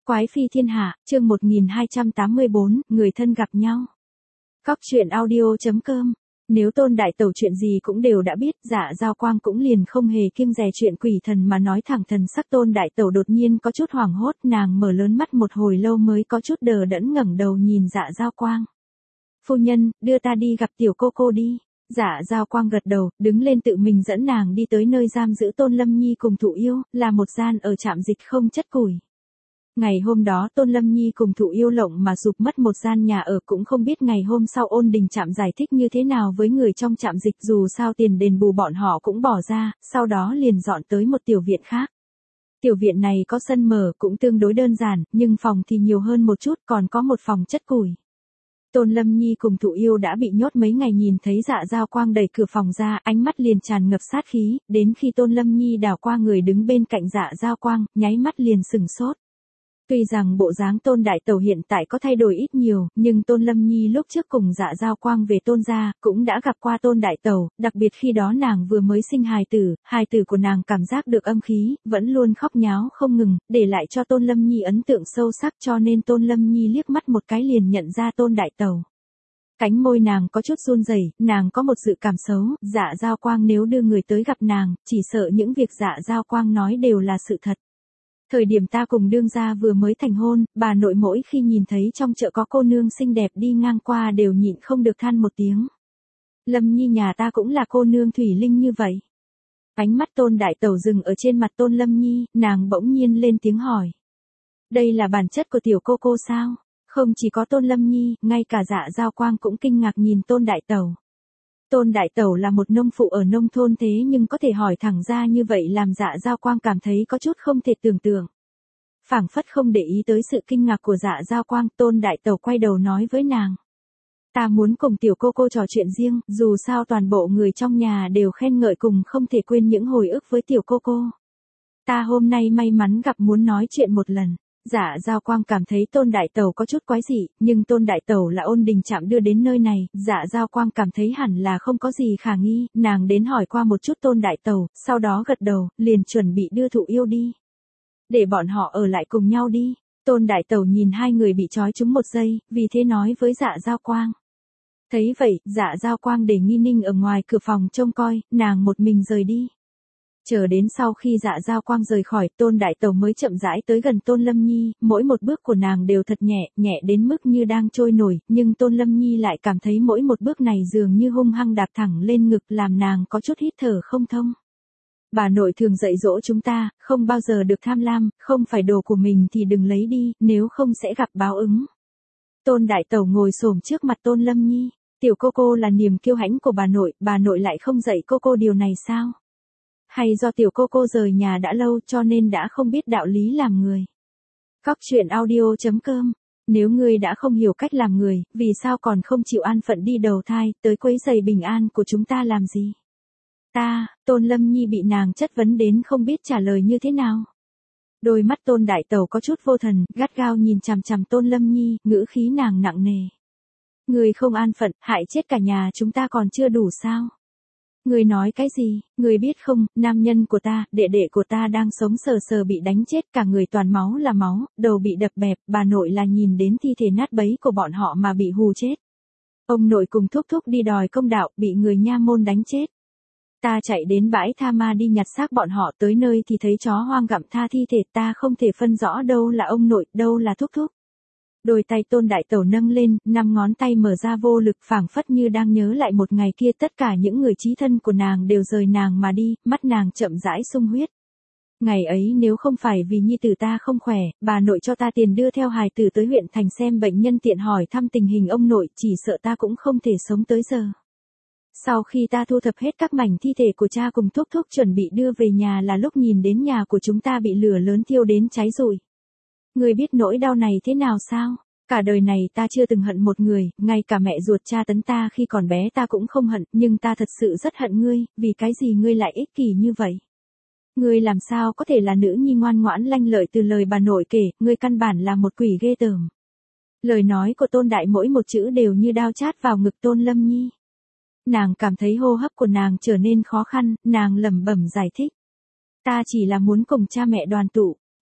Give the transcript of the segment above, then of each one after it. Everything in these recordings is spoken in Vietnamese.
Quái phi thiên hạ, chương 1284, người thân gặp nhau. Cóc truyện audio.com. Nếu Tôn Đại Tẩu chuyện gì cũng đều đã biết, Dạ Giao Quang cũng liền không hề kiêng dè chuyện quỷ thần mà nói thẳng thần sắc. Tôn Đại Tẩu đột nhiên có chút hoảng hốt, nàng mở lớn mắt một hồi lâu mới có chút đờ đẫn ngẩng đầu nhìn Dạ Giao Quang. Phu nhân, đưa ta đi gặp tiểu cô đi. Dạ Giao Quang gật đầu, đứng lên tự mình dẫn nàng đi tới nơi giam giữ Tôn Lâm Nhi cùng Thụ Yêu, là một gian ở trạm dịch không chất củi. Ngày hôm đó Tôn Lâm Nhi cùng Thụ Yêu lộng mà sụp mất một gian nhà ở, cũng không biết ngày hôm sau Ôn Đình Trạm giải thích như thế nào với người trong trạm dịch, dù sao tiền đền bù bọn họ cũng bỏ ra, sau đó liền dọn tới một tiểu viện khác. Tiểu viện này có sân mở, cũng tương đối đơn giản, nhưng phòng thì nhiều hơn một chút, còn có một phòng chất củi. Tôn Lâm Nhi cùng Thụ Yêu đã bị nhốt mấy ngày, nhìn thấy Dạ Giao Quang đẩy cửa phòng ra, ánh mắt liền tràn ngập sát khí, đến khi Tôn Lâm Nhi đảo qua người đứng bên cạnh Dạ Giao Quang, nháy mắt liền sừng sốt. Tuy rằng bộ dáng Tôn Đại Tẩu hiện tại có thay đổi ít nhiều, nhưng Tôn Lâm Nhi lúc trước cùng Dạ Giao Quang về Tôn gia, cũng đã gặp qua Tôn Đại Tẩu, đặc biệt khi đó nàng vừa mới sinh hài tử của nàng cảm giác được âm khí, vẫn luôn khóc nháo không ngừng, để lại cho Tôn Lâm Nhi ấn tượng sâu sắc, cho nên Tôn Lâm Nhi liếc mắt một cái liền nhận ra Tôn Đại Tẩu. Cánh môi nàng có chút run rẩy, nàng có một dự cảm xấu, Dạ Giao Quang nếu đưa người tới gặp nàng, chỉ sợ những việc Dạ Giao Quang nói đều là sự thật. Thời điểm ta cùng đương gia vừa mới thành hôn, bà nội mỗi khi nhìn thấy trong chợ có cô nương xinh đẹp đi ngang qua đều nhịn không được than một tiếng. Lâm Nhi nhà ta cũng là cô nương thủy linh như vậy. Ánh mắt Tôn Đại Tẩu dừng ở trên mặt Tôn Lâm Nhi, nàng bỗng nhiên lên tiếng hỏi. Đây là bản chất của tiểu cô sao? Không chỉ có Tôn Lâm Nhi, ngay cả Dạ Giao Quang cũng kinh ngạc nhìn Tôn Đại Tẩu. Tôn Đại Tẩu là một nông phụ ở nông thôn, thế nhưng có thể hỏi thẳng ra như vậy làm Dạ Giao Quang cảm thấy có chút không thể tưởng tượng. Phảng phất không để ý tới sự kinh ngạc của Dạ Giao Quang, Tôn Đại Tẩu quay đầu nói với nàng. Ta muốn cùng tiểu cô trò chuyện riêng, dù sao toàn bộ người trong nhà đều khen ngợi cùng không thể quên những hồi ức với tiểu cô. Ta hôm nay may mắn gặp, muốn nói chuyện một lần. Dạ Giao Quang cảm thấy Tôn Đại Tẩu có chút quái dị, nhưng Tôn Đại Tẩu là Ôn Đình Trạm đưa đến nơi này, Dạ Giao Quang cảm thấy hẳn là không có gì khả nghi, nàng đến hỏi qua một chút Tôn Đại Tẩu, sau đó gật đầu, liền chuẩn bị đưa Thụ Yêu đi. Để bọn họ ở lại cùng nhau đi. Tôn Đại Tẩu nhìn hai người bị trói chúng một giây, vì thế nói với Dạ Giao Quang. Thấy vậy, Dạ Giao Quang để Nghi Ninh ở ngoài cửa phòng trông coi, nàng một mình rời đi. Chờ đến sau khi Dạ Giao Quang rời khỏi, Tôn Đại Tẩu mới chậm rãi tới gần Tôn Lâm Nhi, mỗi một bước của nàng đều thật nhẹ, nhẹ đến mức như đang trôi nổi, nhưng Tôn Lâm Nhi lại cảm thấy mỗi một bước này dường như hung hăng đạp thẳng lên ngực, làm nàng có chút hít thở không thông. Bà nội thường dạy dỗ chúng ta, không bao giờ được tham lam, không phải đồ của mình thì đừng lấy đi, nếu không sẽ gặp báo ứng. Tôn Đại Tẩu ngồi xổm trước mặt Tôn Lâm Nhi, tiểu cô là niềm kiêu hãnh của bà nội lại không dạy cô điều này sao? Hay do tiểu cô rời nhà đã lâu cho nên đã không biết đạo lý làm người. Cóc truyện audio.com. Nếu ngươi đã không hiểu cách làm người, vì sao còn không chịu an phận đi đầu thai, tới quấy rầy bình an của chúng ta làm gì? Tôn Lâm Nhi bị nàng chất vấn đến không biết trả lời như thế nào. Đôi mắt Tôn Đại Tẩu có chút vô thần, gắt gao nhìn chằm chằm Tôn Lâm Nhi, ngữ khí nàng nặng nề. Ngươi không an phận, hại chết cả nhà chúng ta còn chưa đủ sao? Người nói cái gì, người biết không, nam nhân của ta, đệ đệ của ta đang sống sờ bị đánh chết, cả người toàn máu là máu, đầu bị đập bẹp, bà nội là nhìn đến thi thể nát bấy của bọn họ mà bị hù chết. Ông nội cùng thúc đi đòi công đạo, bị người nha môn đánh chết. Ta chạy đến bãi tha ma đi nhặt xác bọn họ, tới nơi thì thấy chó hoang gặm tha thi thể, ta không thể phân rõ đâu là ông nội, đâu là thúc. Đôi tay Tôn Đại Tẩu nâng lên, 5 ngón tay mở ra vô lực, phảng phất như đang nhớ lại một ngày kia, tất cả những người chí thân của nàng đều rời nàng mà đi, mắt nàng chậm rãi sung huyết. Ngày ấy nếu không phải vì nhi tử ta không khỏe, bà nội cho ta tiền đưa theo hài tử tới huyện thành xem bệnh nhân, tiện hỏi thăm tình hình ông nội, chỉ sợ ta cũng không thể sống tới giờ. Sau khi ta thu thập hết các mảnh thi thể của cha cùng thúc chuẩn bị đưa về nhà là lúc nhìn đến nhà của chúng ta bị lửa lớn thiêu đến cháy rụi. Ngươi biết nỗi đau này thế nào sao? Cả đời này ta chưa từng hận một người, ngay cả mẹ ruột cha tấn ta khi còn bé ta cũng không hận, nhưng ta thật sự rất hận ngươi, vì cái gì ngươi lại ích kỷ như vậy? Ngươi làm sao có thể là nữ nhi ngoan ngoãn lanh lợi, từ lời bà nội kể, ngươi căn bản là một quỷ ghê tởm. Lời nói của Tôn Đại mỗi một chữ đều như đao chát vào ngực Tôn Lâm Nhi. Nàng cảm thấy hô hấp của nàng trở nên khó khăn, nàng lẩm bẩm giải thích. Ta chỉ là muốn cùng cha mẹ đoàn tụ.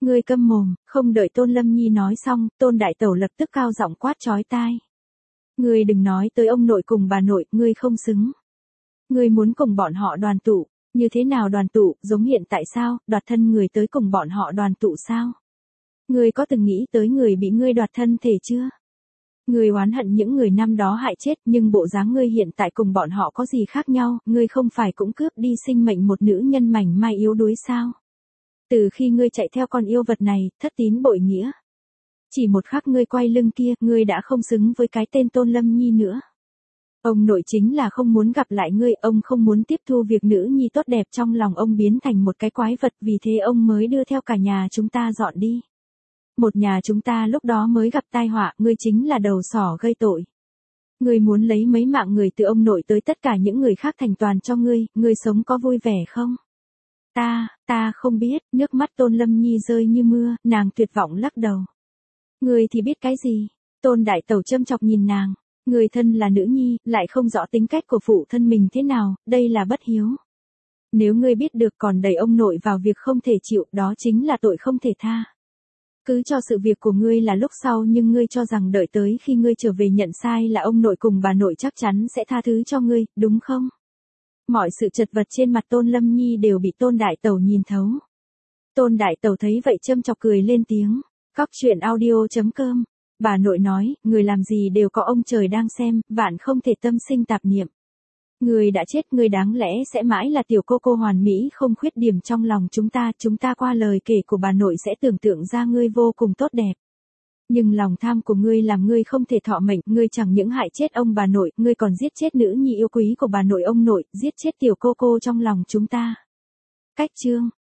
Ngươi câm mồm, không đợi Tôn Lâm Nhi nói xong, Tôn Đại Tẩu lập tức cao giọng quát chói tai. Ngươi đừng nói tới ông nội cùng bà nội, ngươi không xứng. Ngươi muốn cùng bọn họ đoàn tụ, như thế nào đoàn tụ, giống hiện tại sao, đoạt thân người tới cùng bọn họ đoàn tụ sao? Ngươi có từng nghĩ tới người bị ngươi đoạt thân thể chưa? Ngươi oán hận những người năm đó hại chết, nhưng bộ dáng ngươi hiện tại cùng bọn họ có gì khác nhau, ngươi không phải cũng cướp đi sinh mệnh một nữ nhân mảnh mai yếu đuối sao? Từ khi ngươi chạy theo con yêu vật này, thất tín bội nghĩa. Chỉ một khắc ngươi quay lưng kia, ngươi đã không xứng với cái tên Tôn Lâm Nhi nữa. Ông nội chính là không muốn gặp lại ngươi, ông không muốn tiếp thu việc nữ nhi tốt đẹp trong lòng ông biến thành một cái quái vật, vì thế ông mới đưa theo cả nhà chúng ta dọn đi. Một nhà chúng ta lúc đó mới gặp tai họa, ngươi chính là đầu sỏ gây tội. Ngươi muốn lấy mấy mạng người từ ông nội tới tất cả những người khác thành toàn cho ngươi sống có vui vẻ không? Ta không biết, nước mắt Tôn Lâm Nhi rơi như mưa, nàng tuyệt vọng lắc đầu. Ngươi thì biết cái gì? Tôn Đại Tẩu châm chọc nhìn nàng. Người thân là nữ nhi, lại không rõ tính cách của phụ thân mình thế nào, đây là bất hiếu. Nếu ngươi biết được còn đẩy ông nội vào việc không thể chịu, đó chính là tội không thể tha. Cứ cho sự việc của ngươi là lúc sau, nhưng ngươi cho rằng đợi tới khi ngươi trở về nhận sai là ông nội cùng bà nội chắc chắn sẽ tha thứ cho ngươi, đúng không? Mọi sự chật vật trên mặt Tôn Lâm Nhi đều bị Tôn Đại Tẩu nhìn thấu. Tôn Đại Tẩu thấy vậy châm chọc cười lên tiếng. Cóc truyện audio.com. Bà nội nói, người làm gì đều có ông trời đang xem, vạn không thể tâm sinh tạp niệm. Người đã chết, người đáng lẽ sẽ mãi là tiểu cô hoàn mỹ không khuyết điểm trong lòng chúng ta qua lời kể của bà nội sẽ tưởng tượng ra ngươi vô cùng tốt đẹp. Nhưng lòng tham của ngươi làm ngươi không thể thọ mệnh, ngươi chẳng những hại chết ông bà nội, ngươi còn giết chết nữ nhi yêu quý của bà nội ông nội, giết chết tiểu cô trong lòng chúng ta. Cách chương